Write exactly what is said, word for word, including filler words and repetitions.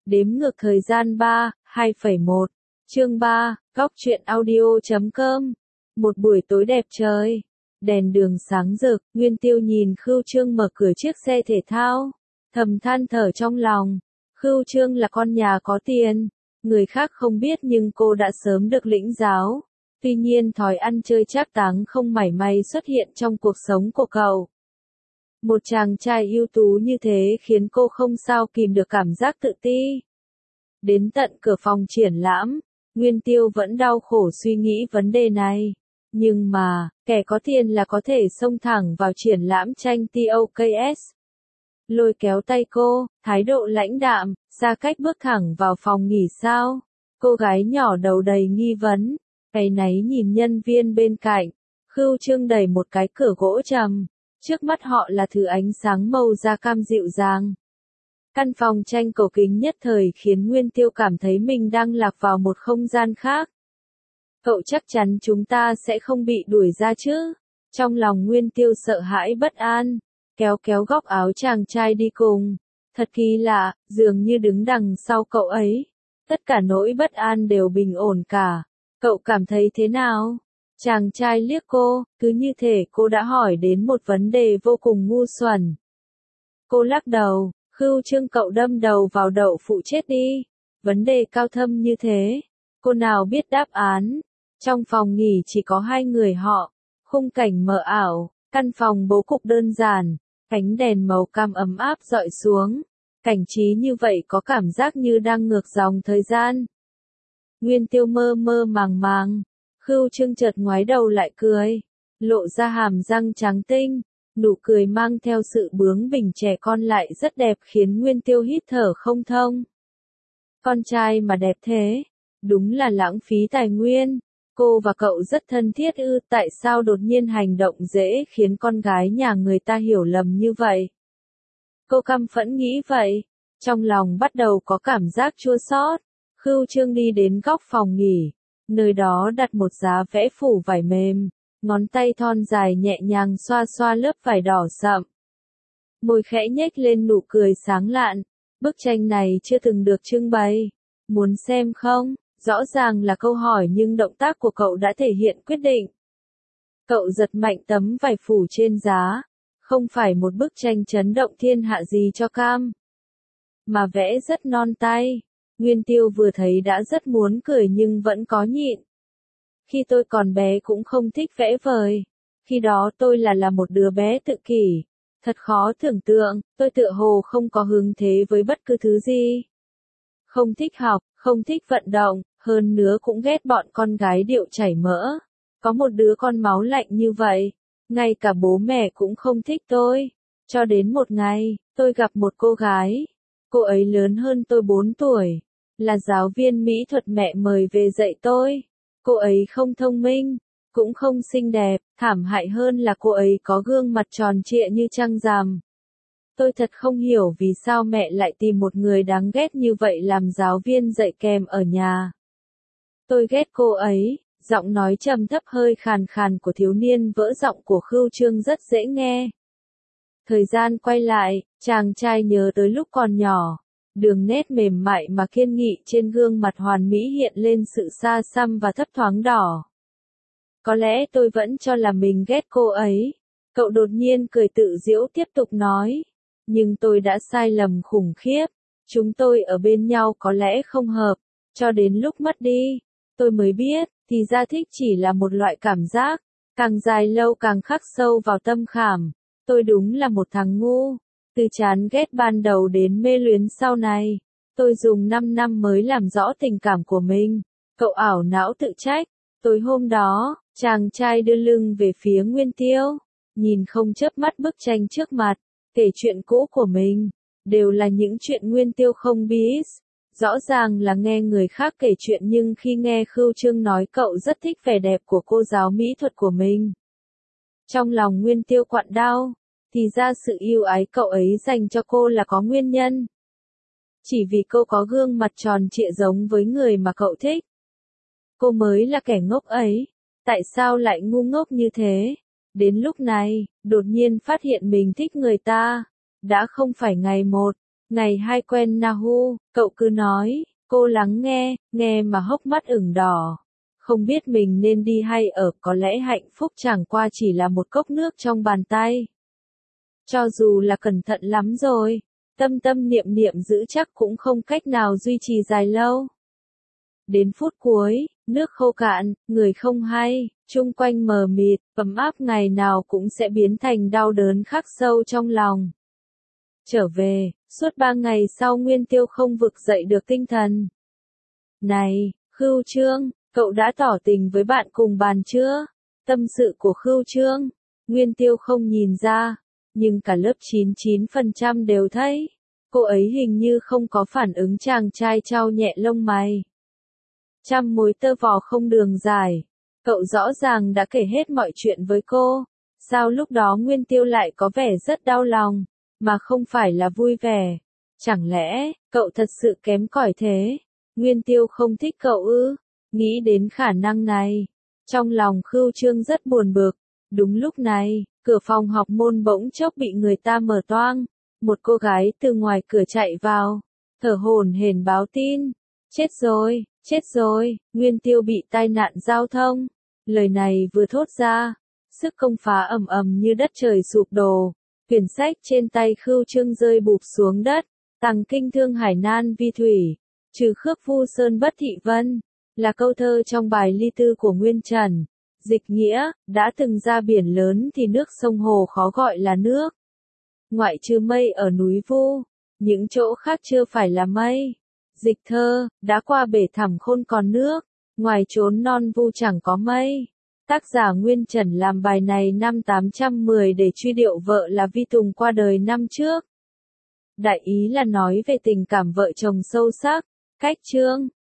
Đếm ngược thời gian ba, hai phẩy một. Chương ba, góc truyện audio chấm com. Một buổi tối đẹp trời. Đèn đường sáng rực, Nguyên Tiêu nhìn Khưu Trương mở cửa chiếc xe thể thao. Thầm than thở trong lòng. Khưu Trương là con nhà có tiền. Người khác không biết nhưng cô đã sớm được lĩnh giáo. Tuy nhiên thói ăn chơi trác táng không mảy may xuất hiện trong cuộc sống của cậu. Một chàng trai ưu tú như thế khiến cô không sao kìm được cảm giác tự ti. Đến tận cửa phòng triển lãm, Nguyên Tiêu vẫn đau khổ suy nghĩ vấn đề này. Nhưng mà, kẻ có tiền là có thể xông thẳng vào triển lãm tranh tê o ca ét. Lôi kéo tay cô, thái độ lãnh đạm, xa cách bước thẳng vào phòng nghỉ sao. Cô gái nhỏ đầu đầy nghi vấn, áy náy nhìn nhân viên bên cạnh. Khưu Trương đẩy một cái cửa gỗ trầm. Trước mắt họ là thứ ánh sáng màu da cam dịu dàng. Căn phòng tranh cổ kính nhất thời khiến Nguyên Tiêu cảm thấy mình đang lạc vào một không gian khác. Cậu chắc chắn chúng ta sẽ không bị đuổi ra chứ? Trong lòng Nguyên Tiêu sợ hãi bất an, kéo kéo góc áo chàng trai đi cùng. Thật kỳ lạ, dường như đứng đằng sau cậu ấy. Tất cả nỗi bất an đều bình ổn cả. Cậu cảm thấy thế nào? Chàng trai liếc cô, cứ như thể cô đã hỏi đến một vấn đề vô cùng ngu xuẩn. Cô lắc đầu, Khưu Trương cậu đâm đầu vào đậu phụ chết đi. Vấn đề cao thâm như thế, cô nào biết đáp án. Trong phòng nghỉ chỉ có hai người họ, khung cảnh mờ ảo, căn phòng bố cục đơn giản, ánh đèn màu cam ấm áp dọi xuống. Cảnh trí như vậy có cảm giác như đang ngược dòng thời gian. Nguyên Tiêu mơ mơ màng màng. Khưu Trương chợt ngoái đầu lại cười, lộ ra hàm răng trắng tinh, nụ cười mang theo sự bướng bỉnh trẻ con lại rất đẹp khiến Nguyên Tiêu hít thở không thông. Con trai mà đẹp thế, đúng là lãng phí tài nguyên. Cô và cậu rất thân thiết ư, tại sao đột nhiên hành động dễ khiến con gái nhà người ta hiểu lầm như vậy? Cô căm phẫn nghĩ vậy, trong lòng bắt đầu có cảm giác chua xót. Khưu Trương đi đến góc phòng nghỉ. Nơi đó đặt một giá vẽ phủ vải mềm, ngón tay thon dài nhẹ nhàng xoa xoa lớp vải đỏ sậm. Môi khẽ nhếch lên nụ cười sáng lạn, bức tranh này chưa từng được trưng bày. Muốn xem không? Rõ ràng là câu hỏi nhưng động tác của cậu đã thể hiện quyết định. Cậu giật mạnh tấm vải phủ trên giá, không phải một bức tranh chấn động thiên hạ gì cho cam, mà vẽ rất non tay. Nguyên Tiêu vừa thấy đã rất muốn cười nhưng vẫn có nhịn. Khi tôi còn bé cũng không thích vẽ vời. Khi đó tôi là là một đứa bé tự kỷ. Thật khó tưởng tượng, tôi tựa hồ không có hứng thế với bất cứ thứ gì. Không thích học, không thích vận động, hơn nữa cũng ghét bọn con gái điệu chảy mỡ. Có một đứa con máu lạnh như vậy, ngay cả bố mẹ cũng không thích tôi. Cho đến một ngày, tôi gặp một cô gái. Cô ấy lớn hơn tôi bốn tuổi. Là giáo viên mỹ thuật mẹ mời về dạy tôi. Cô ấy không thông minh, cũng không xinh đẹp, thảm hại hơn là cô ấy có gương mặt tròn trịa như trăng rằm. Tôi thật không hiểu vì sao mẹ lại tìm một người đáng ghét như vậy làm giáo viên dạy kèm ở nhà. Tôi ghét cô ấy. Giọng nói trầm thấp hơi khàn khàn của thiếu niên vỡ giọng của Khưu Trương rất dễ nghe. Thời gian quay lại, chàng trai nhớ tới lúc còn nhỏ. Đường nét mềm mại mà kiên nghị trên gương mặt hoàn mỹ hiện lên sự xa xăm và thấp thoáng đỏ. Có lẽ tôi vẫn cho là mình ghét cô ấy. Cậu đột nhiên cười tự giễu tiếp tục nói. Nhưng tôi đã sai lầm khủng khiếp. Chúng tôi ở bên nhau có lẽ không hợp. Cho đến lúc mất đi, tôi mới biết, thì ra thích chỉ là một loại cảm giác. Càng dài lâu càng khắc sâu vào tâm khảm. Tôi đúng là một thằng ngu. Từ chán ghét ban đầu đến mê luyến sau này, tôi dùng năm năm mới làm rõ tình cảm của mình. Cậu ảo não tự trách. Tối hôm đó, chàng trai đưa lưng về phía Nguyên Tiêu, nhìn không chớp mắt bức tranh trước mặt, kể chuyện cũ của mình. Đều là những chuyện Nguyên Tiêu không biết. Rõ ràng là nghe người khác kể chuyện nhưng khi nghe Khưu Trương nói cậu rất thích vẻ đẹp của cô giáo mỹ thuật của mình. Trong lòng Nguyên Tiêu quặn đau. Thì ra sự yêu ái cậu ấy dành cho cô là có nguyên nhân. Chỉ vì cô có gương mặt tròn trịa giống với người mà cậu thích. Cô mới là kẻ ngốc ấy. Tại sao lại ngu ngốc như thế? Đến lúc này, đột nhiên phát hiện mình thích người ta. Đã không phải ngày một. Ngày hai quen Nahu, cậu cứ nói, cô lắng nghe, nghe mà hốc mắt ửng đỏ. Không biết mình nên đi hay ở, có lẽ hạnh phúc chẳng qua chỉ là một cốc nước trong bàn tay. Cho dù là cẩn thận lắm rồi, tâm tâm niệm niệm giữ chắc cũng không cách nào duy trì dài lâu. Đến phút cuối, nước khô cạn, người không hay, chung quanh mờ mịt, ấm áp ngày nào cũng sẽ biến thành đau đớn khắc sâu trong lòng. Trở về, suốt ba ngày sau Nguyên Tiêu không vực dậy được tinh thần. Này, Khưu Trương, cậu đã tỏ tình với bạn cùng bàn chưa? Tâm sự của Khưu Trương, Nguyên Tiêu không nhìn ra, nhưng cả lớp chín mươi chín phần trăm đều thấy. Cô ấy hình như không có phản ứng, chàng trai trao nhẹ lông mày. Trăm mối tơ vò không đường giải. Cậu rõ ràng đã kể hết mọi chuyện với cô. Sao lúc đó Nguyên Tiêu lại có vẻ rất đau lòng, mà không phải là vui vẻ? Chẳng lẽ, cậu thật sự kém cỏi thế? Nguyên Tiêu không thích cậu ư? Nghĩ đến khả năng này, trong lòng Khưu Trương rất buồn bực. Đúng lúc này, cửa phòng học môn bỗng chốc bị người ta mở toang. Một cô gái từ ngoài cửa chạy vào, thở hổn hển báo tin. Chết rồi, chết rồi, Nguyên Tiêu bị tai nạn giao thông. Lời này vừa thốt ra, sức công phá ầm ầm như đất trời sụp đổ. Quyển sách trên tay Khưu Trương rơi bụp xuống đất. Tằng kinh thương hải nan vi thủy, trừ khước vu sơn bất thị vân, là câu thơ trong bài ly tư của Nguyên Trần. Dịch nghĩa, đã từng ra biển lớn thì nước sông hồ khó gọi là nước. Ngoại trừ mây ở núi Vu, những chỗ khác chưa phải là mây. Dịch thơ, đã qua bể thẳm khôn còn nước, ngoài chốn non Vu chẳng có mây. Tác giả Nguyên Trần làm bài này năm tám trăm mười để truy điệu vợ là Vi Tùng qua đời năm trước. Đại ý là nói về tình cảm vợ chồng sâu sắc. Cách chương